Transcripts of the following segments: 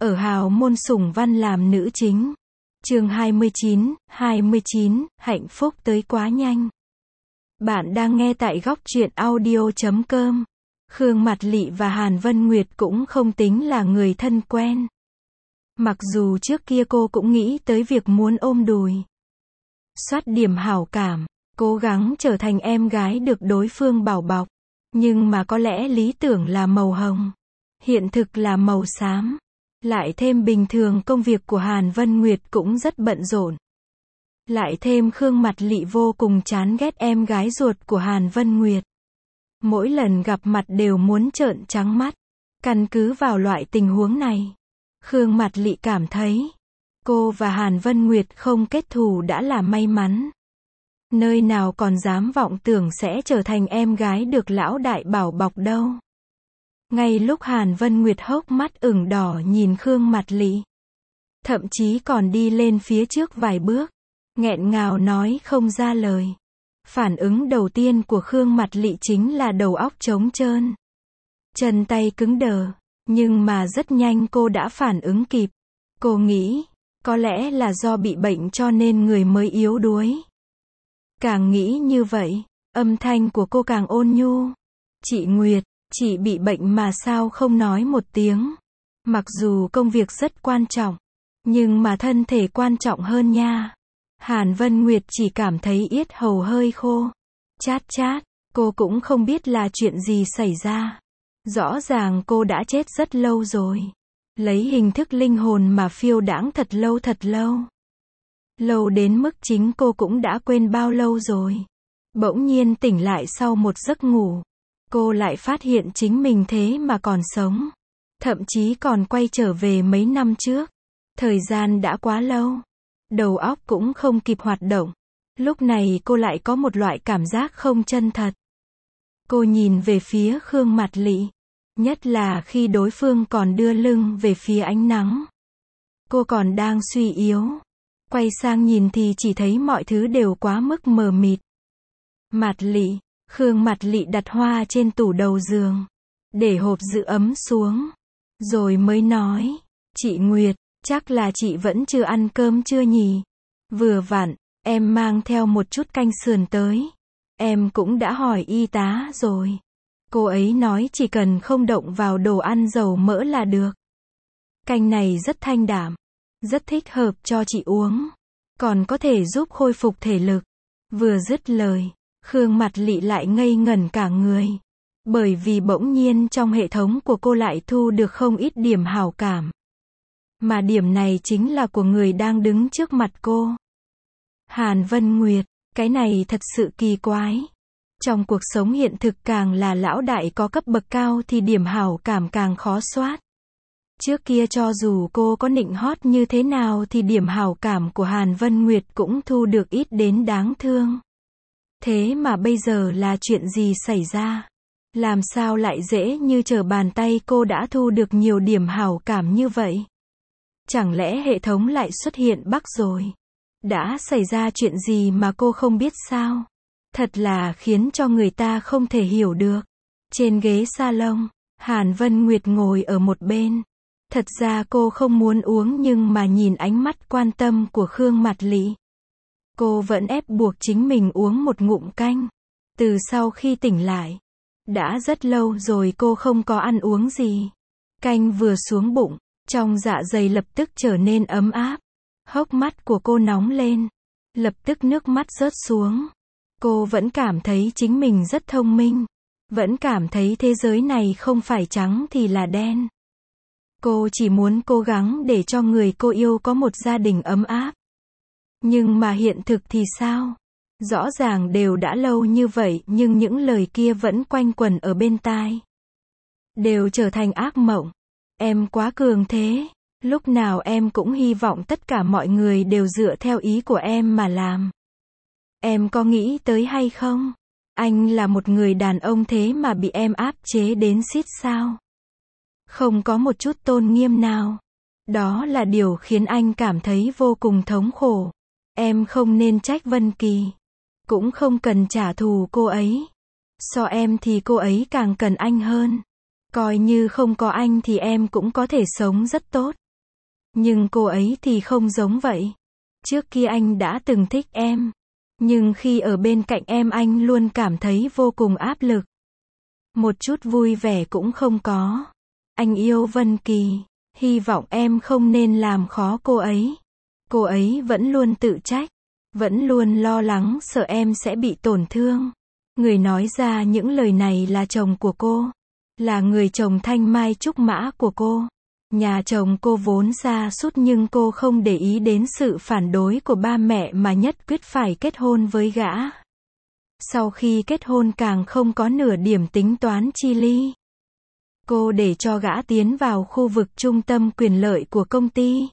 ở hào môn Sủng Văn làm nữ chính. Chương 29, hạnh phúc tới quá nhanh. Bạn đang nghe tại góc truyện audio.com. Khương Mạt Lị và Hàn Vân Nguyệt cũng không tính là người thân quen. Mặc dù trước kia cô cũng nghĩ tới việc muốn ôm đùi, soát điểm hảo cảm, cố gắng trở thành em gái được đối phương bảo bọc. Nhưng mà có lẽ lý tưởng là màu hồng, hiện thực là màu xám. Lại thêm bình thường công việc của Hàn Vân Nguyệt cũng rất bận rộn. Lại thêm Khương Mạt Lị vô cùng chán ghét em gái ruột của Hàn Vân Nguyệt. Mỗi lần gặp mặt đều muốn trợn trắng mắt. Căn cứ vào loại tình huống này, Khương Mạt Lị cảm thấy cô và Hàn Vân Nguyệt không kết thù đã là may mắn. Nơi nào còn dám vọng tưởng sẽ trở thành em gái được lão đại bảo bọc đâu. Ngay lúc Hàn Vân Nguyệt hốc mắt ửng đỏ nhìn Khương Mạt Lị, thậm chí còn đi lên phía trước vài bước, nghẹn ngào nói không ra lời. Phản ứng đầu tiên của Khương Mạt Lị chính là đầu óc trống trơn, chân tay cứng đờ, nhưng mà rất nhanh cô đã phản ứng kịp. Cô nghĩ, có lẽ là do bị bệnh cho nên người mới yếu đuối. Càng nghĩ như vậy, âm thanh của cô càng ôn nhu. Chị Nguyệt, chị bị bệnh mà sao không nói một tiếng? Mặc dù công việc rất quan trọng, nhưng mà thân thể quan trọng hơn nha. Hàn Vân Nguyệt chỉ cảm thấy yết hầu hơi khô. Chát chát, cô cũng không biết là chuyện gì xảy ra. Rõ ràng cô đã chết rất lâu rồi. Lấy hình thức linh hồn mà phiêu đãng thật lâu thật lâu. Lâu đến mức chính cô cũng đã quên bao lâu rồi. Bỗng nhiên tỉnh lại sau một giấc ngủ. Cô lại phát hiện chính mình thế mà còn sống. Thậm chí còn quay trở về mấy năm trước. Thời gian đã quá lâu. Đầu óc cũng không kịp hoạt động. Lúc này cô lại có một loại cảm giác không chân thật. Cô nhìn về phía Khương Mạt Lị. Nhất là khi đối phương còn đưa lưng về phía ánh nắng. Cô còn đang suy yếu. Quay sang nhìn thì chỉ thấy mọi thứ đều quá mức mờ mịt. Mạt Lị, Khương Mạt Lị đặt hoa trên tủ đầu giường, để hộp giữ ấm xuống, rồi mới nói, chị Nguyệt, chắc là chị vẫn chưa ăn cơm chưa nhỉ? Vừa vặn, em mang theo một chút canh sườn tới. Em cũng đã hỏi y tá rồi. Cô ấy nói chỉ cần không động vào đồ ăn dầu mỡ là được. Canh này rất thanh đạm, rất thích hợp cho chị uống, còn có thể giúp khôi phục thể lực. Vừa dứt lời, Khương Mạt Lị lại ngây ngẩn cả người. Bởi vì bỗng nhiên trong hệ thống của cô lại thu được không ít điểm hảo cảm. Mà điểm này chính là của người đang đứng trước mặt cô. Hàn Vân Nguyệt, cái này thật sự kỳ quái. Trong cuộc sống hiện thực càng là lão đại có cấp bậc cao thì điểm hảo cảm càng khó soát. Trước kia cho dù cô có nịnh hót như thế nào thì điểm hảo cảm của Hàn Vân Nguyệt cũng thu được ít đến đáng thương. Thế mà bây giờ là chuyện gì xảy ra? Làm sao lại dễ như trở bàn tay cô đã thu được nhiều điểm hảo cảm như vậy? Chẳng lẽ hệ thống lại xuất hiện bug rồi? Đã xảy ra chuyện gì mà cô không biết sao? Thật là khiến cho người ta không thể hiểu được. Trên ghế salon, Hàn Vân Nguyệt ngồi ở một bên. Thật ra cô không muốn uống nhưng mà nhìn ánh mắt quan tâm của Khương Mạt Lị, cô vẫn ép buộc chính mình uống một ngụm canh. Từ sau khi tỉnh lại, đã rất lâu rồi cô không có ăn uống gì. Canh vừa xuống bụng, trong dạ dày lập tức trở nên ấm áp. Hốc mắt của cô nóng lên, lập tức nước mắt rớt xuống. Cô vẫn cảm thấy chính mình rất thông minh, vẫn cảm thấy thế giới này không phải trắng thì là đen. Cô chỉ muốn cố gắng để cho người cô yêu có một gia đình ấm áp. Nhưng mà hiện thực thì sao? Rõ ràng đều đã lâu như vậy nhưng những lời kia vẫn quanh quẩn ở bên tai. Đều trở thành ác mộng. Em quá cường thế. Lúc nào em cũng hy vọng tất cả mọi người đều dựa theo ý của em mà làm. Em có nghĩ tới hay không? Anh là một người đàn ông thế mà bị em áp chế đến xít sao? Không có một chút tôn nghiêm nào. Đó là điều khiến anh cảm thấy vô cùng thống khổ. Em không nên trách Vân Kỳ. Cũng không cần trả thù cô ấy. So em thì cô ấy càng cần anh hơn. Coi như không có anh thì em cũng có thể sống rất tốt. Nhưng cô ấy thì không giống vậy. Trước kia anh đã từng thích em. Nhưng khi ở bên cạnh em anh luôn cảm thấy vô cùng áp lực. Một chút vui vẻ cũng không có. Anh yêu Vân Kỳ. Hy vọng em không nên làm khó cô ấy. Cô ấy vẫn luôn tự trách. Vẫn luôn lo lắng sợ em sẽ bị tổn thương. Người nói ra những lời này là chồng của cô. Là người chồng thanh mai trúc mã của cô. Nhà chồng cô vốn xa sút nhưng cô không để ý đến sự phản đối của ba mẹ mà nhất quyết phải kết hôn với gã. Sau khi kết hôn càng không có nửa điểm tính toán chi ly. Cô để cho gã tiến vào khu vực trung tâm quyền lợi của công ty.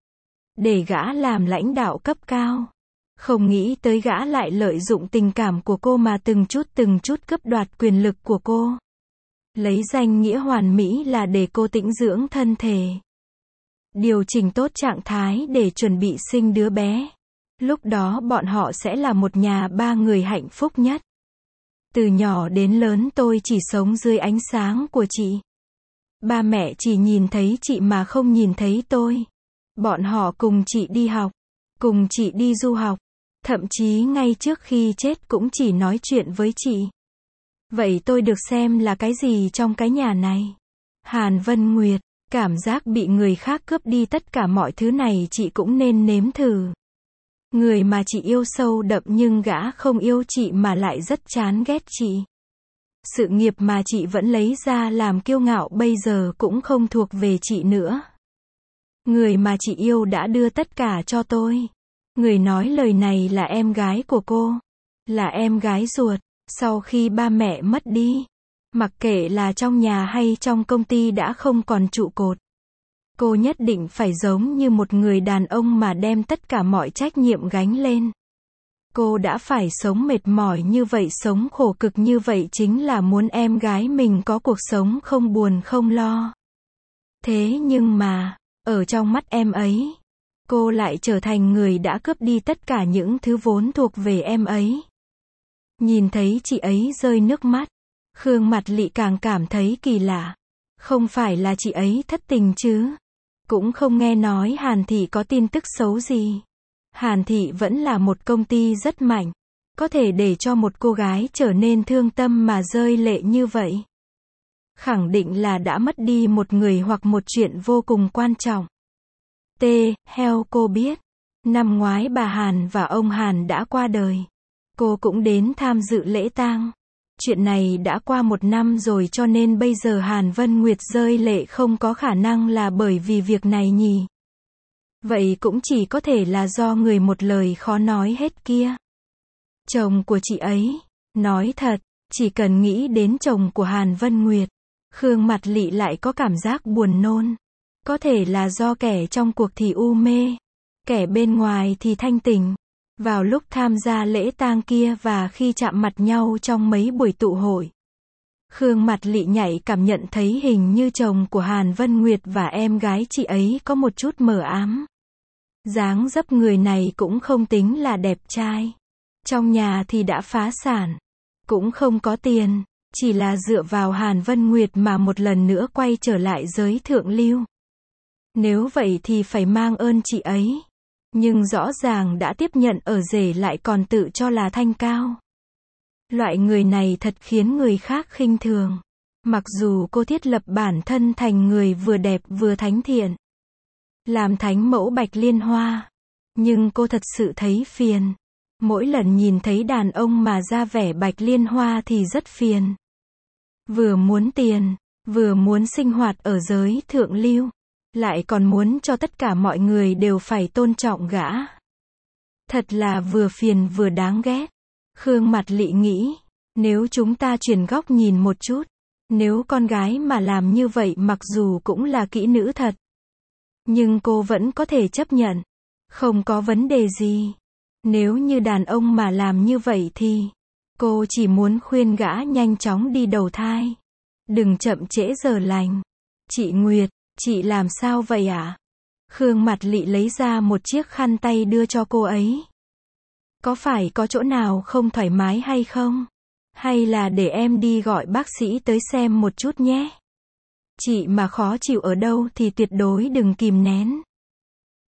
Để gã làm lãnh đạo cấp cao. Không nghĩ tới gã lại lợi dụng tình cảm của cô mà từng chút cướp đoạt quyền lực của cô. Lấy danh nghĩa hoàn mỹ là để cô tĩnh dưỡng thân thể. Điều chỉnh tốt trạng thái để chuẩn bị sinh đứa bé. Lúc đó bọn họ sẽ là một nhà ba người hạnh phúc nhất. Từ nhỏ đến lớn tôi chỉ sống dưới ánh sáng của chị. Ba mẹ chỉ nhìn thấy chị mà không nhìn thấy tôi. Bọn họ cùng chị đi học. Cùng chị đi du học. Thậm chí ngay trước khi chết cũng chỉ nói chuyện với chị. Vậy tôi được xem là cái gì trong cái nhà này? Hàn Vân Nguyệt, cảm giác bị người khác cướp đi tất cả mọi thứ này chị cũng nên nếm thử. Người mà chị yêu sâu đậm nhưng gã không yêu chị mà lại rất chán ghét chị. Sự nghiệp mà chị vẫn lấy ra làm kiêu ngạo bây giờ cũng không thuộc về chị nữa. Người mà chị yêu đã đưa tất cả cho tôi. Người nói lời này là em gái của cô. Là em gái ruột. Sau khi ba mẹ mất đi, mặc kệ là trong nhà hay trong công ty đã không còn trụ cột. Cô nhất định phải giống như một người đàn ông mà đem tất cả mọi trách nhiệm gánh lên. Cô đã phải sống mệt mỏi như vậy, sống khổ cực như vậy chính là muốn em gái mình có cuộc sống không buồn không lo. Thế nhưng mà, ở trong mắt em ấy, cô lại trở thành người đã cướp đi tất cả những thứ vốn thuộc về em ấy. Nhìn thấy chị ấy rơi nước mắt, Khương Mạt Lị càng cảm thấy kỳ lạ. Không phải là chị ấy thất tình chứ? Cũng không nghe nói Hàn Thị có tin tức xấu gì. Hàn Thị vẫn là một công ty rất mạnh, có thể để cho một cô gái trở nên thương tâm mà rơi lệ như vậy. Khẳng định là đã mất đi một người hoặc một chuyện vô cùng quan trọng. Theo cô biết, năm ngoái bà Hàn và ông Hàn đã qua đời. Cô cũng đến tham dự lễ tang. Chuyện này đã qua 1 năm rồi cho nên bây giờ Hàn Vân Nguyệt rơi lệ không có khả năng là bởi vì việc này nhỉ. Vậy cũng chỉ có thể là do người một lời khó nói hết kia. Chồng của chị ấy. Nói thật, chỉ cần nghĩ đến chồng của Hàn Vân Nguyệt, Khương Mạt Lị lại có cảm giác buồn nôn. Có thể là do kẻ trong cuộc thì u mê, kẻ bên ngoài thì thanh tỉnh. Vào lúc tham gia lễ tang kia và khi chạm mặt nhau trong mấy buổi tụ hội, Khương Mạt Lị nhạy cảm nhận thấy hình như chồng của Hàn Vân Nguyệt và em gái chị ấy có một chút mờ ám. Dáng dấp người này cũng không tính là đẹp trai. Trong nhà thì đã phá sản, cũng không có tiền, chỉ là dựa vào Hàn Vân Nguyệt mà một lần nữa quay trở lại giới thượng lưu. Nếu vậy thì phải mang ơn chị ấy. Nhưng rõ ràng đã tiếp nhận ở rể lại còn tự cho là thanh cao. Loại người này thật khiến người khác khinh thường. Mặc dù cô thiết lập bản thân thành người vừa đẹp vừa thánh thiện, làm thánh mẫu Bạch Liên Hoa, nhưng cô thật sự thấy phiền. Mỗi lần nhìn thấy đàn ông mà ra vẻ Bạch Liên Hoa thì rất phiền. Vừa muốn tiền, vừa muốn sinh hoạt ở giới thượng lưu, lại còn muốn cho tất cả mọi người đều phải tôn trọng gã. Thật là vừa phiền vừa đáng ghét. Khương Mạt Lị nghĩ, nếu chúng ta chuyển góc nhìn một chút, nếu con gái mà làm như vậy mặc dù cũng là kỹ nữ thật, nhưng cô vẫn có thể chấp nhận. Không có vấn đề gì. Nếu như đàn ông mà làm như vậy thì, cô chỉ muốn khuyên gã nhanh chóng đi đầu thai. Đừng chậm trễ giờ lành. Chị Nguyệt, chị làm sao vậy ạ? Khương Mạt Lị lấy ra một chiếc khăn tay đưa cho cô ấy. Có phải có chỗ nào không thoải mái hay không? Hay là để em đi gọi bác sĩ tới xem một chút nhé. Chị mà khó chịu ở đâu thì tuyệt đối đừng kìm nén.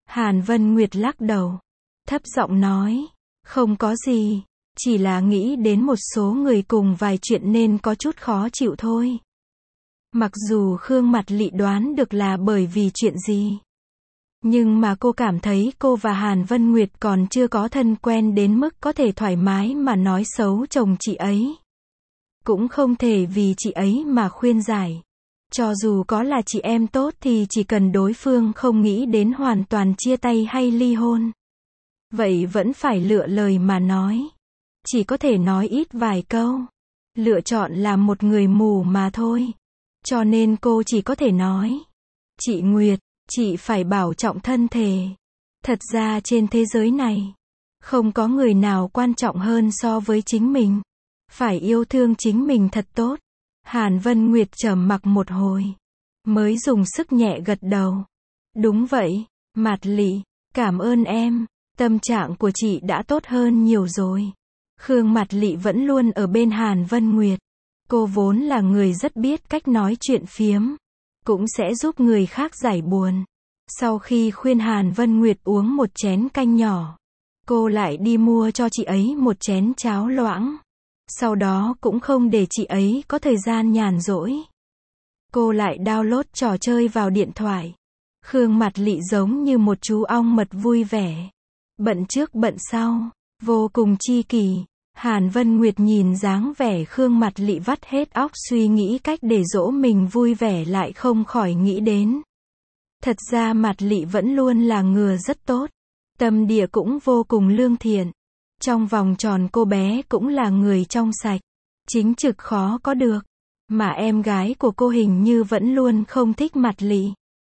Hàn Vân Nguyệt lắc đầu, thấp giọng nói, không có gì, chỉ là nghĩ đến một số người cùng vài chuyện nên có chút khó chịu thôi. Mặc dù Khương Mạt Lị đoán được là bởi vì chuyện gì, nhưng mà cô cảm thấy cô và Hàn Vân Nguyệt còn chưa có thân quen đến mức có thể thoải mái mà nói xấu chồng chị ấy. Cũng không thể vì chị ấy mà khuyên giải. Cho dù có là chị em tốt thì chỉ cần đối phương không nghĩ đến hoàn toàn chia tay hay ly hôn, vậy vẫn phải lựa lời mà nói. Chỉ có thể nói ít vài câu. Lựa chọn là một người mù mà thôi. Cho nên cô chỉ có thể nói, chị Nguyệt, chị phải bảo trọng thân thể. Thật ra trên thế giới này, không có người nào quan trọng hơn so với chính mình. Phải yêu thương chính mình thật tốt. Hàn Vân Nguyệt trầm mặc một hồi, mới dùng sức nhẹ gật đầu. Đúng vậy, Mạt Lị, cảm ơn em, tâm trạng của chị đã tốt hơn nhiều rồi. Khương Mạt Lị vẫn luôn ở bên Hàn Vân Nguyệt. Cô vốn là người rất biết cách nói chuyện phiếm, cũng sẽ giúp người khác giải buồn. Sau khi khuyên Hàn Vân Nguyệt uống một chén canh nhỏ, cô lại đi mua cho chị ấy một chén cháo loãng. Sau đó cũng không để chị ấy có thời gian nhàn rỗi. Cô lại download trò chơi vào điện thoại. Khương Mạt Lị giống như một chú ong mật vui vẻ. Bận trước bận sau, vô cùng chi kỷ. Hàn Vân Nguyệt nhìn dáng vẻ Khương Mạt Lị vắt hết óc suy nghĩ cách để dỗ mình vui vẻ lại không khỏi nghĩ đến. Thật ra Mạt Lị vẫn luôn là người rất tốt. Tâm địa cũng vô cùng lương thiện. Trong vòng tròn cô bé cũng là người trong sạch. Chính trực khó có được. Mà em gái của cô hình như vẫn luôn không thích Mạt Lị.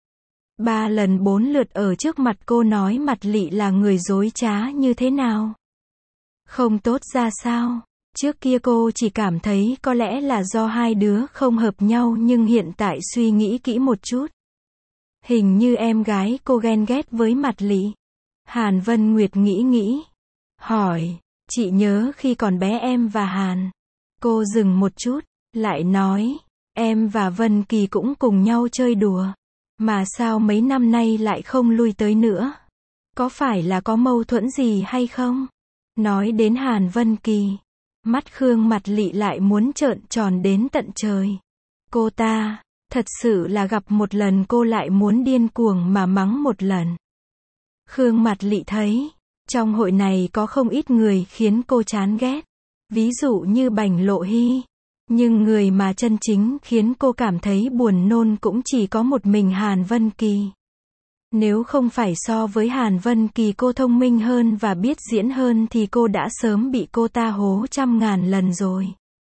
3 lần 4 lượt ở trước mặt cô nói Mạt Lị là người dối trá như thế nào. Không tốt ra sao. Trước kia cô chỉ cảm thấy có lẽ là do hai đứa không hợp nhau, nhưng hiện tại suy nghĩ kỹ một chút, hình như em gái cô ghen ghét với Mạt Lị. Hàn Vân Nguyệt nghĩ, hỏi, chị nhớ khi còn bé em và Hàn. Cô dừng một chút, lại nói, em và Vân Kỳ cũng cùng nhau chơi đùa. Mà sao mấy năm nay lại không lui tới nữa? Có phải là có mâu thuẫn gì hay không? Nói đến Hàn Vân Kỳ, mắt Khương Mạt Lị lại muốn trợn tròn đến tận trời. Cô ta, thật sự là gặp một lần cô lại muốn điên cuồng mà mắng một lần. Khương Mạt Lị thấy, trong hội này có không ít người khiến cô chán ghét. Ví dụ như Bành Lộ Hy. Nhưng người mà chân chính khiến cô cảm thấy buồn nôn cũng chỉ có một mình Hàn Vân Kỳ. Nếu không phải so với Hàn Vân Kỳ cô thông minh hơn và biết diễn hơn thì cô đã sớm bị cô ta hố 100.000 lần rồi.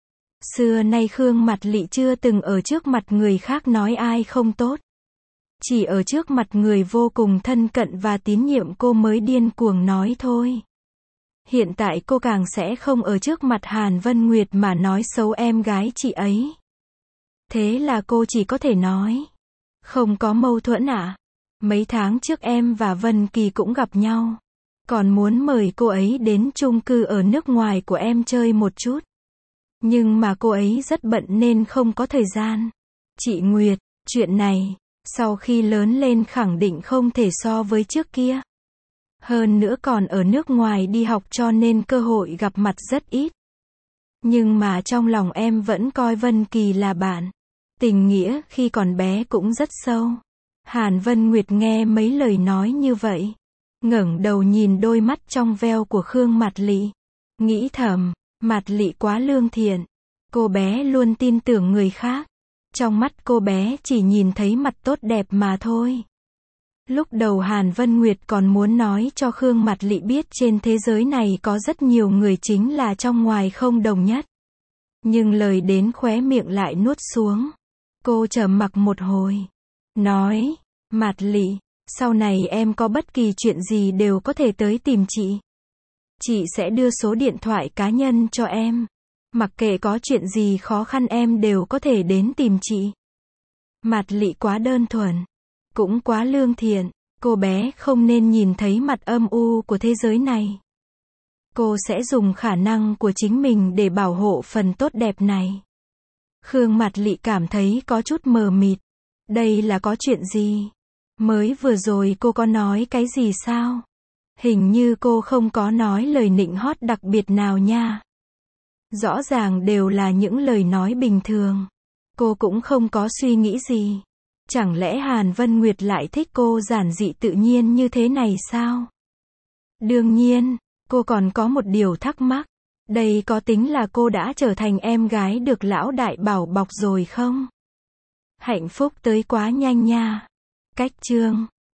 Xưa nay Khương Mạt Lị chưa từng ở trước mặt người khác nói ai không tốt. Chỉ ở trước mặt người vô cùng thân cận và tín nhiệm cô mới điên cuồng nói thôi. Hiện tại cô càng sẽ không ở trước mặt Hàn Vân Nguyệt mà nói xấu em gái chị ấy. Thế là cô chỉ có thể nói, không có mâu thuẫn ạ. Mấy tháng trước em và Vân Kỳ cũng gặp nhau. Còn muốn mời cô ấy đến chung cư ở nước ngoài của em chơi một chút. Nhưng mà cô ấy rất bận nên không có thời gian. Chị Nguyệt, chuyện này, sau khi lớn lên khẳng định không thể so với trước kia. Hơn nữa còn ở nước ngoài đi học cho nên cơ hội gặp mặt rất ít. Nhưng mà trong lòng em vẫn coi Vân Kỳ là bạn. Tình nghĩa khi còn bé cũng rất sâu. Hàn Vân Nguyệt nghe mấy lời nói như vậy, ngẩng đầu nhìn đôi mắt trong veo của Khương Mạt Lị, nghĩ thầm, Mạt Lị quá lương thiện. Cô bé luôn tin tưởng người khác. Trong mắt cô bé chỉ nhìn thấy mặt tốt đẹp mà thôi. Lúc đầu Hàn Vân Nguyệt còn muốn nói cho Khương Mạt Lị biết trên thế giới này có rất nhiều người chính là trong ngoài không đồng nhất. Nhưng lời đến khóe miệng lại nuốt xuống. Cô trầm mặc một hồi. Nói, Mạt Lị, sau này em có bất kỳ chuyện gì đều có thể tới tìm chị. Chị sẽ đưa số điện thoại cá nhân cho em. Mặc kệ có chuyện gì khó khăn em đều có thể đến tìm chị. Mạt Lị quá đơn thuần, cũng quá lương thiện. Cô bé không nên nhìn thấy mặt âm u của thế giới này. Cô sẽ dùng khả năng của chính mình để bảo hộ phần tốt đẹp này. Khương Mạt Lị cảm thấy có chút mờ mịt. Đây là có chuyện gì? Mới vừa rồi cô có nói cái gì sao? Hình như cô không có nói lời nịnh hót đặc biệt nào nha. Rõ ràng đều là những lời nói bình thường. Cô cũng không có suy nghĩ gì. Chẳng lẽ Hàn Vân Nguyệt lại thích cô giản dị tự nhiên như thế này sao? Đương nhiên, cô còn có một điều thắc mắc. Đây có tính là cô đã trở thành em gái được lão đại bảo bọc rồi không? Hạnh phúc tới quá nhanh nha. Cách chương